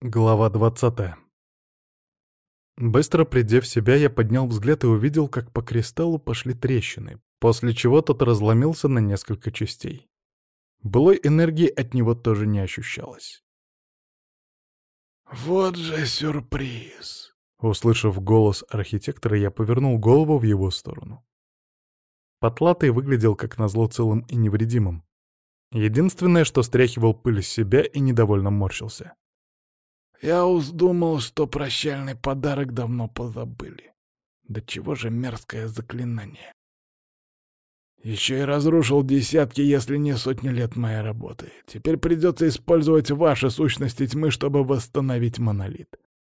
Глава 20. Быстро придя в себя, я поднял взгляд и увидел, как по кристаллу пошли трещины, после чего тот разломился на несколько частей. Былой энергии от него тоже не ощущалось. «Вот же сюрприз!» Услышав голос архитектора, я повернул голову в его сторону. Потлатый выглядел как назло целым и невредимым. Единственное, что стряхивал пыль с себя и недовольно морщился. «Я уж что прощальный подарок давно позабыли. Да чего же мерзкое заклинание. Еще и разрушил десятки, если не сотни лет моей работы. Теперь придется использовать ваши сущности тьмы, чтобы восстановить монолит.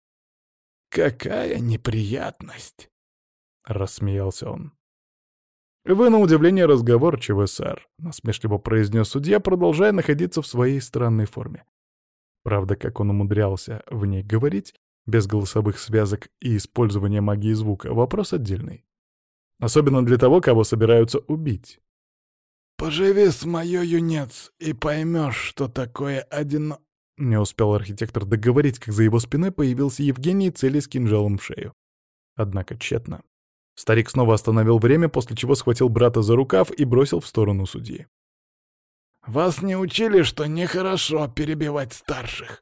Какая неприятность!» — рассмеялся он. «Вы, на удивление, разговорчивы, сэр», — насмешливо произнес судья, продолжая находиться в своей странной форме. Правда, как он умудрялся в ней говорить, без голосовых связок и использования магии звука, вопрос отдельный. Особенно для того, кого собираются убить. «Поживи с моё, юнец, и поймешь, что такое Не успел архитектор договорить, как за его спиной появился Евгений, целясь кинжалом в шею. Однако тщетно. Старик снова остановил время, после чего схватил брата за рукав и бросил в сторону судьи. Вас не учили, что нехорошо перебивать старших?»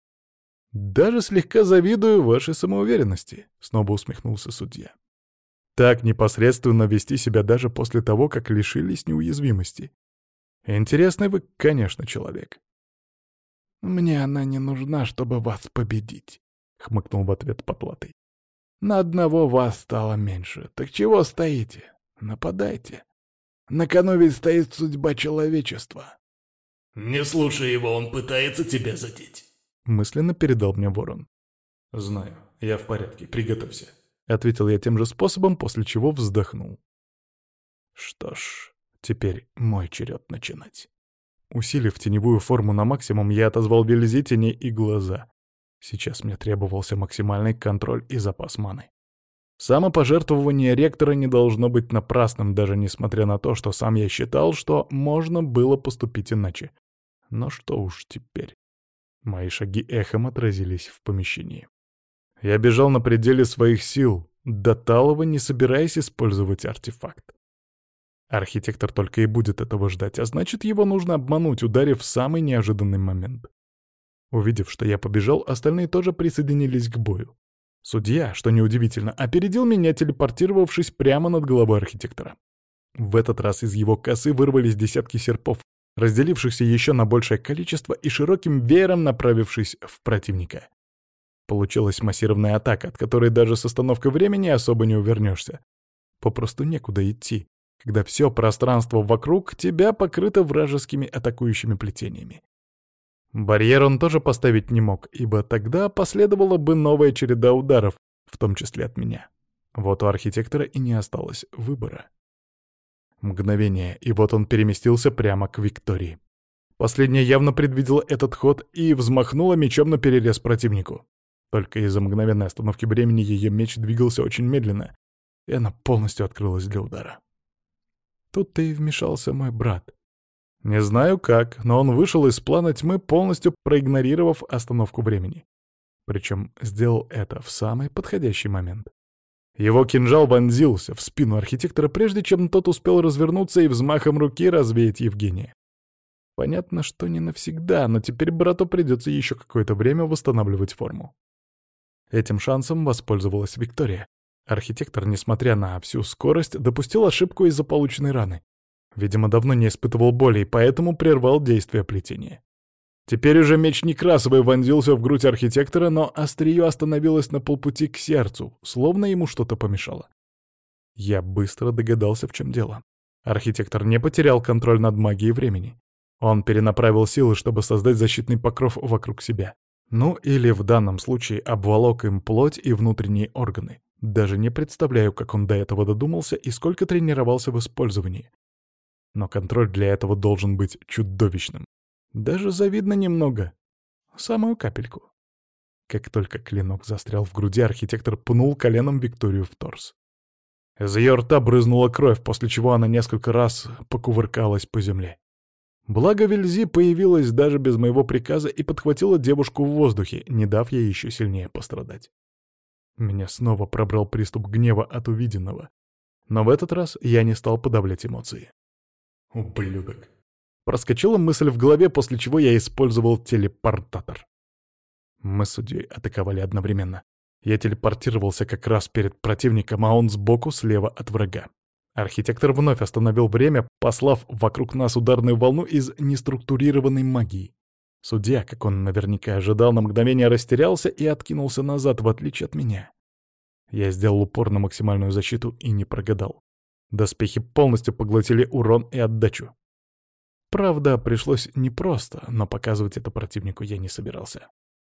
«Даже слегка завидую вашей самоуверенности», — снова усмехнулся судья. «Так непосредственно вести себя даже после того, как лишились неуязвимости. Интересный вы, конечно, человек». «Мне она не нужна, чтобы вас победить», — хмыкнул в ответ Потлатый. «На одного вас стало меньше. Так чего стоите? Нападайте. На кону ведь стоит судьба человечества». «Не слушай его, он пытается тебя задеть». Мысленно передал мне ворон. «Знаю, я в порядке, приготовься». Ответил я тем же способом, после чего вздохнул. Что ж, теперь мой черед начинать. Усилив теневую форму на максимум, я отозвал вельзи теней и глаза. Сейчас мне требовался максимальный контроль и запас маны. Самопожертвование ректора не должно быть напрасным, даже несмотря на то, что сам я считал, что можно было поступить иначе. Но что уж теперь. Мои шаги эхом отразились в помещении. Я бежал на пределе своих сил, до талого не собираясь использовать артефакт. Архитектор только и будет этого ждать, а значит, его нужно обмануть, ударив в самый неожиданный момент. Увидев, что я побежал, остальные тоже присоединились к бою. Судья, что неудивительно, опередил меня, телепортировавшись прямо над головой архитектора. В этот раз из его косы вырвались десятки серпов, разделившихся еще на большее количество и широким веером направившись в противника. Получилась массированная атака, от которой даже с остановкой времени особо не увернешься. Попросту некуда идти, когда все пространство вокруг тебя покрыто вражескими атакующими плетениями. Барьер он тоже поставить не мог, ибо тогда последовала бы новая череда ударов, в том числе от меня. Вот у архитектора и не осталось выбора. Мгновение, и вот он переместился прямо к Виктории. Последняя явно предвидела этот ход и взмахнула мечом на перерез противнику. Только из-за мгновенной остановки времени ее меч двигался очень медленно, и она полностью открылась для удара. Тут-то и вмешался мой брат. Не знаю как, но он вышел из плана тьмы, полностью проигнорировав остановку времени. Причем сделал это в самый подходящий момент. Его кинжал вонзился в спину архитектора, прежде чем тот успел развернуться и взмахом руки развеять Евгения. Понятно, что не навсегда, но теперь брату придется еще какое-то время восстанавливать форму. Этим шансом воспользовалась Виктория. Архитектор, несмотря на всю скорость, допустил ошибку из-за полученной раны. Видимо, давно не испытывал боли, и поэтому прервал действие плетения. Теперь уже меч Некрасовой вонзился в грудь архитектора, но острие остановилось на полпути к сердцу, словно ему что-то помешало. Я быстро догадался, в чем дело. Архитектор не потерял контроль над магией времени. Он перенаправил силы, чтобы создать защитный покров вокруг себя. Ну или в данном случае обволок им плоть и внутренние органы. Даже не представляю, как он до этого додумался и сколько тренировался в использовании. Но контроль для этого должен быть чудовищным. Даже завидно немного. Самую капельку. Как только клинок застрял в груди, архитектор пнул коленом Викторию в торс. Из ее рта брызнула кровь, после чего она несколько раз покувыркалась по земле. Благо Вельзи появилась даже без моего приказа и подхватила девушку в воздухе, не дав ей еще сильнее пострадать. Меня снова пробрал приступ гнева от увиденного. Но в этот раз я не стал подавлять эмоции. «Ублюдок!» Проскочила мысль в голове, после чего я использовал телепортатор. Мы с судьей атаковали одновременно. Я телепортировался как раз перед противником, а он сбоку, слева от врага. Архитектор вновь остановил время, послав вокруг нас ударную волну из неструктурированной магии. Судья, как он наверняка ожидал, на мгновение растерялся и откинулся назад, в отличие от меня. Я сделал упор на максимальную защиту и не прогадал. Доспехи полностью поглотили урон и отдачу. Правда, пришлось непросто, но показывать это противнику я не собирался.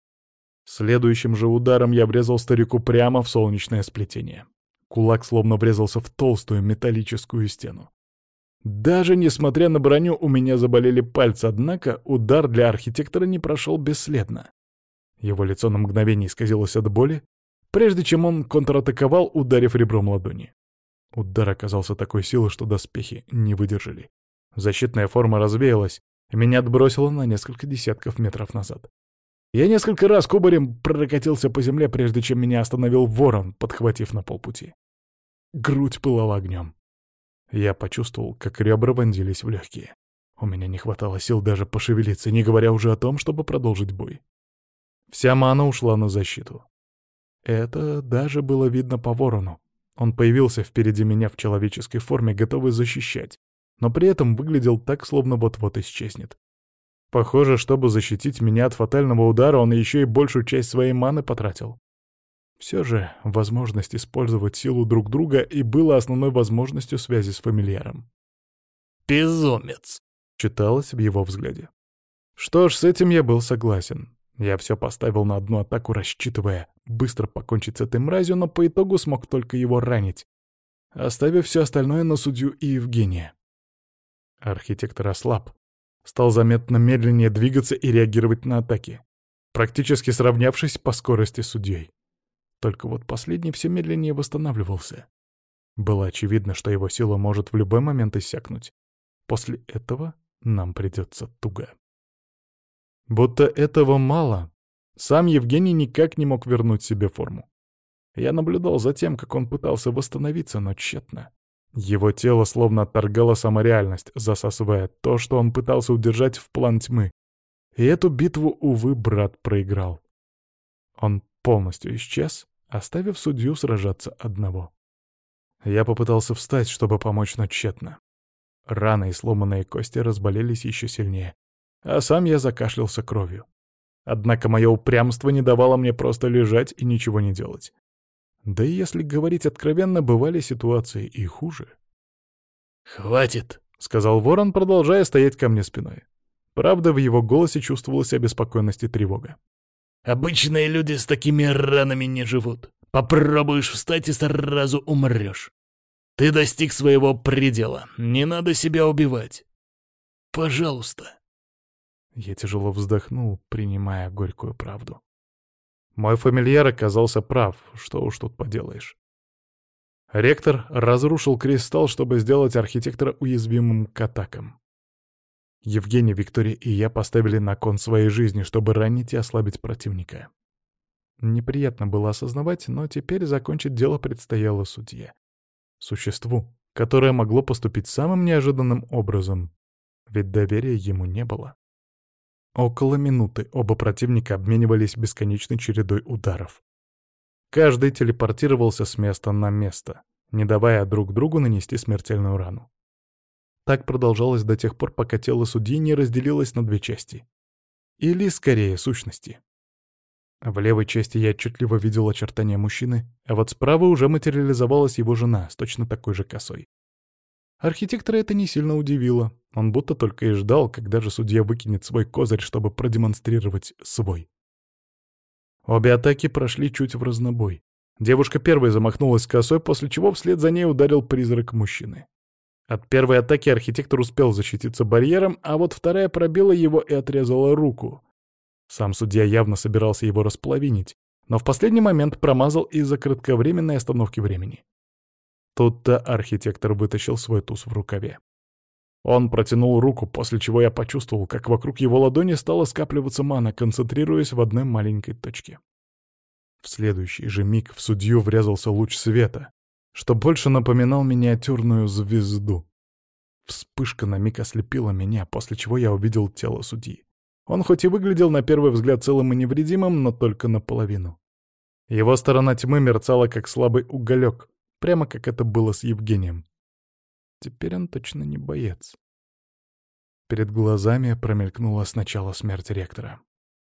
Следующим же ударом я врезал старику прямо в солнечное сплетение. Кулак словно врезался в толстую металлическую стену. Даже несмотря на броню, у меня заболели пальцы, однако удар для архитектора не прошел бесследно. Его лицо на мгновение исказилось от боли, прежде чем он контратаковал, ударив ребром ладони. Удар оказался такой силы, что доспехи не выдержали. Защитная форма развеялась, и меня отбросило на несколько десятков метров назад. Я несколько раз кубарем прокатился по земле, прежде чем меня остановил ворон, подхватив на полпути. Грудь пылала огнем. Я почувствовал, как ребра вонзились в легкие. У меня не хватало сил даже пошевелиться, не говоря уже о том, чтобы продолжить бой. Вся мана ушла на защиту. Это даже было видно по ворону. Он появился впереди меня в человеческой форме, готовый защищать, но при этом выглядел так, словно вот-вот исчезнет. Похоже, чтобы защитить меня от фатального удара, он еще и большую часть своей маны потратил. Все же возможность использовать силу друг друга и была основной возможностью связи с фамильяром. «Безумец!» — читалось в его взгляде. Что ж, с этим я был согласен. Я все поставил на одну атаку, рассчитывая быстро покончить с этой мразью, но по итогу смог только его ранить, оставив все остальное на судью и Евгения. Архитектор ослаб, стал заметно медленнее двигаться и реагировать на атаки, практически сравнявшись по скорости с судьей. Только вот последний все медленнее восстанавливался. Было очевидно, что его сила может в любой момент иссякнуть. После этого нам придется туго. Будто этого мало, сам Евгений никак не мог вернуть себе форму. Я наблюдал за тем, как он пытался восстановиться, но тщетно. Его тело словно отторгало самореальность, засасывая то, что он пытался удержать в план тьмы. И эту битву, увы, брат проиграл. Он полностью исчез, оставив судью сражаться одного. Я попытался встать, чтобы помочь, но тщетно. Раны и сломанные кости разболелись еще сильнее, а сам я закашлялся кровью. Однако мое упрямство не давало мне просто лежать и ничего не делать. Да и если говорить откровенно, бывали ситуации и хуже. «Хватит!» — сказал ворон, продолжая стоять ко мне спиной. Правда, в его голосе чувствовалась обеспокоенность и тревога. «Обычные люди с такими ранами не живут. Попробуешь встать и сразу умрешь. Ты достиг своего предела. Не надо себя убивать. Пожалуйста». Я тяжело вздохнул, принимая горькую правду. Мой фамильяр оказался прав, что уж тут поделаешь. Ректор разрушил кристалл, чтобы сделать архитектора уязвимым к атакам. Евгений, Виктория и я поставили на кон своей жизни, чтобы ранить и ослабить противника. Неприятно было осознавать, но теперь закончить дело предстояло судье. Существу, которое могло поступить самым неожиданным образом, ведь доверия ему не было. Около минуты оба противника обменивались бесконечной чередой ударов. Каждый телепортировался с места на место, не давая друг другу нанести смертельную рану. Так продолжалось до тех пор, пока тело судьи не разделилось на две части. Или, скорее, сущности. В левой части я отчетливо видел очертания мужчины, а вот справа уже материализовалась его жена с точно такой же косой. Архитектора это не сильно удивило. Он будто только и ждал, когда же судья выкинет свой козырь, чтобы продемонстрировать свой. Обе атаки прошли чуть в разнобой. Девушка первой замахнулась косой, после чего вслед за ней ударил призрак мужчины. От первой атаки архитектор успел защититься барьером, а вот вторая пробила его и отрезала руку. Сам судья явно собирался его располовинить, но в последний момент промазал из-за кратковременной остановки времени. Тут-то архитектор вытащил свой туз в рукаве. Он протянул руку, после чего я почувствовал, как вокруг его ладони стала скапливаться мана, концентрируясь в одной маленькой точке. В следующий же миг в судью врезался луч света, что больше напоминал миниатюрную звезду. Вспышка на миг ослепила меня, после чего я увидел тело судьи. Он хоть и выглядел на первый взгляд целым и невредимым, но только наполовину. Его сторона тьмы мерцала, как слабый уголек, прямо как это было с Евгением. Теперь он точно не боец. Перед глазами промелькнула сначала смерть ректора.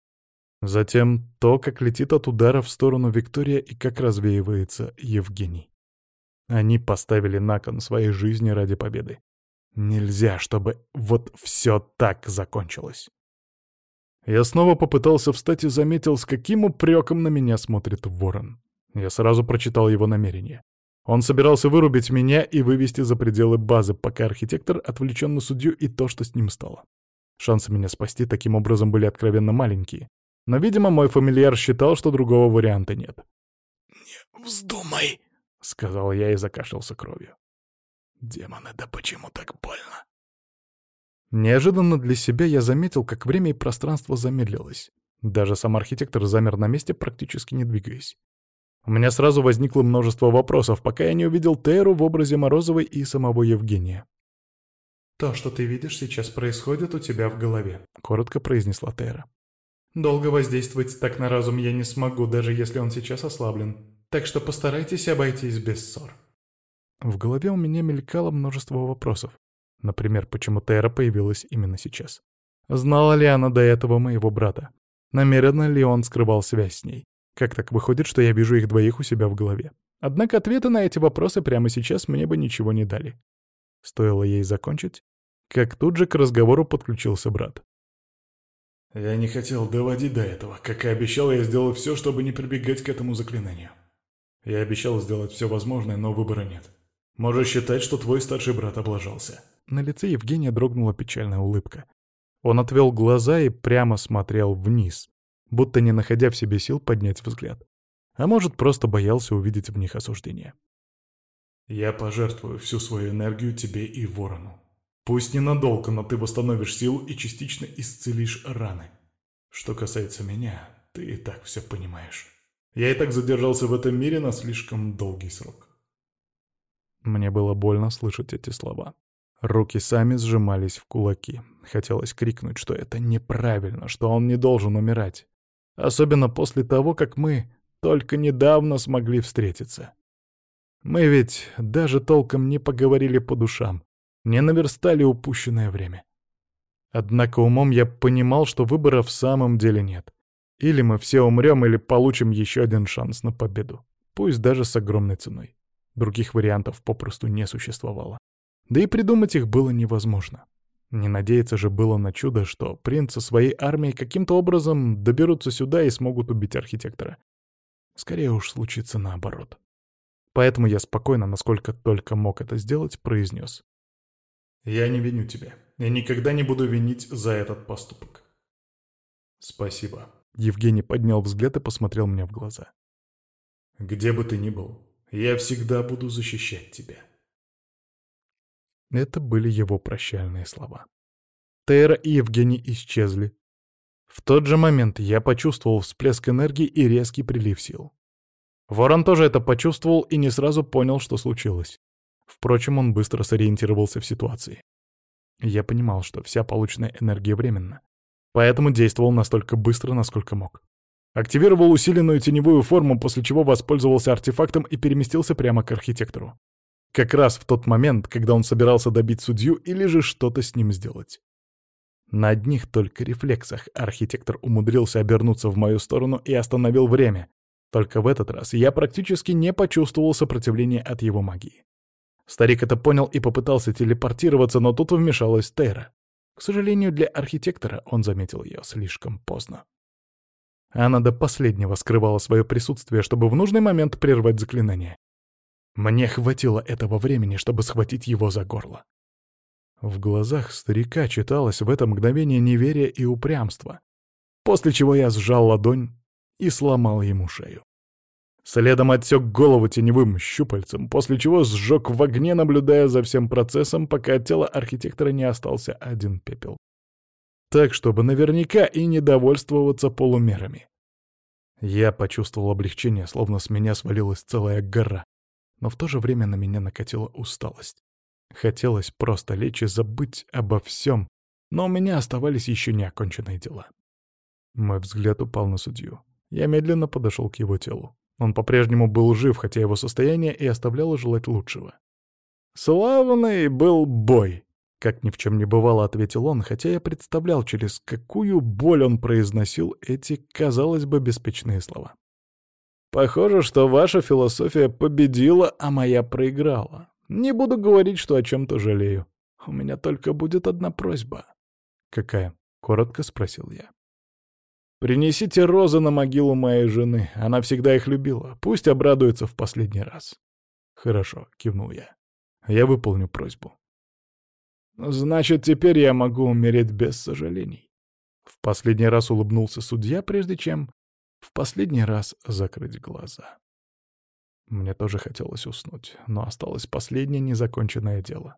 Затем то, как летит от удара в сторону Виктория и как развеивается Евгений. Они поставили на кон своей жизни ради победы. Нельзя, чтобы вот все так закончилось. Я снова попытался встать и заметил, с каким упреком на меня смотрит Ворон. Я сразу прочитал его намерение. Он собирался вырубить меня и вывести за пределы базы, пока архитектор отвлечен на судью и то, что с ним стало. Шансы меня спасти таким образом были откровенно маленькие. Но, видимо, мой фамильяр считал, что другого варианта нет. «Не вздумай!» — сказал я и закашлялся кровью. «Демоны, да почему так больно?» Неожиданно для себя я заметил, как время и пространство замедлилось. Даже сам архитектор замер на месте, практически не двигаясь. У меня сразу возникло множество вопросов, пока я не увидел Тейру в образе Морозовой и самого Евгения. «То, что ты видишь, сейчас происходит у тебя в голове», — коротко произнесла Тейра. «Долго воздействовать так на разум я не смогу, даже если он сейчас ослаблен. Так что постарайтесь обойтись без ссор». В голове у меня мелькало множество вопросов. Например, почему Тейра появилась именно сейчас? Знала ли она до этого моего брата? Намеренно ли он скрывал связь с ней? Как так выходит, что я вижу их двоих у себя в голове? Однако ответы на эти вопросы прямо сейчас мне бы ничего не дали. Стоило ей закончить, как тут же к разговору подключился брат. «Я не хотел доводить до этого. Как и обещал, я сделал все, чтобы не прибегать к этому заклинанию. Я обещал сделать все возможное, но выбора нет. Можешь считать, что твой старший брат облажался». На лице Евгения дрогнула печальная улыбка. Он отвел глаза и прямо смотрел вниз, будто не находя в себе сил поднять взгляд. А может, просто боялся увидеть в них осуждение. «Я пожертвую всю свою энергию тебе и Ворону. Пусть ненадолго, но ты восстановишь силу и частично исцелишь раны. Что касается меня, ты и так все понимаешь. Я и так задержался в этом мире на слишком долгий срок». Мне было больно слышать эти слова. Руки сами сжимались в кулаки. Хотелось крикнуть, что это неправильно, что он не должен умирать. Особенно после того, как мы только недавно смогли встретиться. Мы ведь даже толком не поговорили по душам, не наверстали упущенное время. Однако умом я понимал, что выбора в самом деле нет. Или мы все умрем, или получим еще один шанс на победу. Пусть даже с огромной ценой. Других вариантов попросту не существовало. Да и придумать их было невозможно. Не надеяться же было на чудо, что принц со своей армией каким-то образом доберутся сюда и смогут убить архитектора. Скорее уж случится наоборот. Поэтому я спокойно, насколько только мог это сделать, произнес. «Я не виню тебя. Я никогда не буду винить за этот поступок. Спасибо». Евгений поднял взгляд и посмотрел мне в глаза. «Где бы ты ни был, я всегда буду защищать тебя». Это были его прощальные слова. Тейра и Евгений исчезли. В тот же момент я почувствовал всплеск энергии и резкий прилив сил. Ворон тоже это почувствовал и не сразу понял, что случилось. Впрочем, он быстро сориентировался в ситуации. Я понимал, что вся полученная энергия временна, поэтому действовал настолько быстро, насколько мог. Активировал усиленную теневую форму, после чего воспользовался артефактом и переместился прямо к архитектору. Как раз в тот момент, когда он собирался добить судью или же что-то с ним сделать. На одних только рефлексах архитектор умудрился обернуться в мою сторону и остановил время. Только в этот раз я практически не почувствовал сопротивления от его магии. Старик это понял и попытался телепортироваться, но тут вмешалась Тейра. К сожалению, для архитектора он заметил ее слишком поздно. Она до последнего скрывала свое присутствие, чтобы в нужный момент прервать заклинание. Мне хватило этого времени, чтобы схватить его за горло. В глазах старика читалось в это мгновение неверие и упрямство, после чего я сжал ладонь и сломал ему шею. Следом отсек голову теневым щупальцем, после чего сжег в огне, наблюдая за всем процессом, пока от тела архитектора не остался один пепел. Так, чтобы наверняка и не довольствоваться полумерами. Я почувствовал облегчение, словно с меня свалилась целая гора, но в то же время на меня накатила усталость. Хотелось просто лечь и забыть обо всем, но у меня оставались еще неоконченные дела. Мой взгляд упал на судью. Я медленно подошел к его телу. Он по-прежнему был жив, хотя его состояние и оставляло желать лучшего. «Славный был бой!» — как ни в чем не бывало, ответил он, хотя я представлял, через какую боль он произносил эти, казалось бы, беспечные слова. «Похоже, что ваша философия победила, а моя проиграла. Не буду говорить, что о чем-то жалею. У меня только будет одна просьба». «Какая?» — коротко спросил я. «Принесите розы на могилу моей жены. Она всегда их любила. Пусть обрадуется в последний раз». «Хорошо», — кивнул я. «Я выполню просьбу». «Значит, теперь я могу умереть без сожалений». В последний раз улыбнулся судья, прежде чем в последний раз закрыть глаза. Мне тоже хотелось уснуть, но осталось последнее незаконченное дело.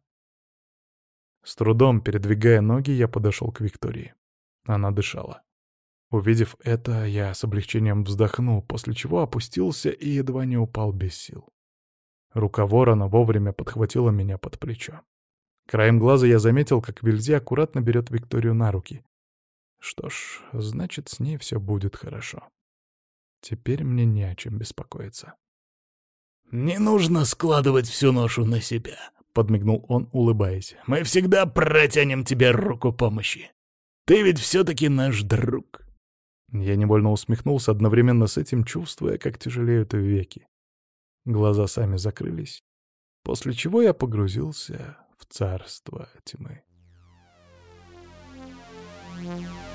С трудом передвигая ноги, я подошел к Виктории. Она дышала. Увидев это, я с облегчением вздохнул, после чего опустился и едва не упал без сил. Рука ворона вовремя подхватила меня под плечо. Краем глаза я заметил, как Вильзи аккуратно берет Викторию на руки. Что ж, значит, с ней все будет хорошо. Теперь мне не о чем беспокоиться. «Не нужно складывать всю ношу на себя», — подмигнул он, улыбаясь. «Мы всегда протянем тебе руку помощи. Ты ведь все-таки наш друг». Я невольно усмехнулся, одновременно с этим чувствуя, как тяжелеют веки. Глаза сами закрылись, после чего я погрузился в царство тьмы.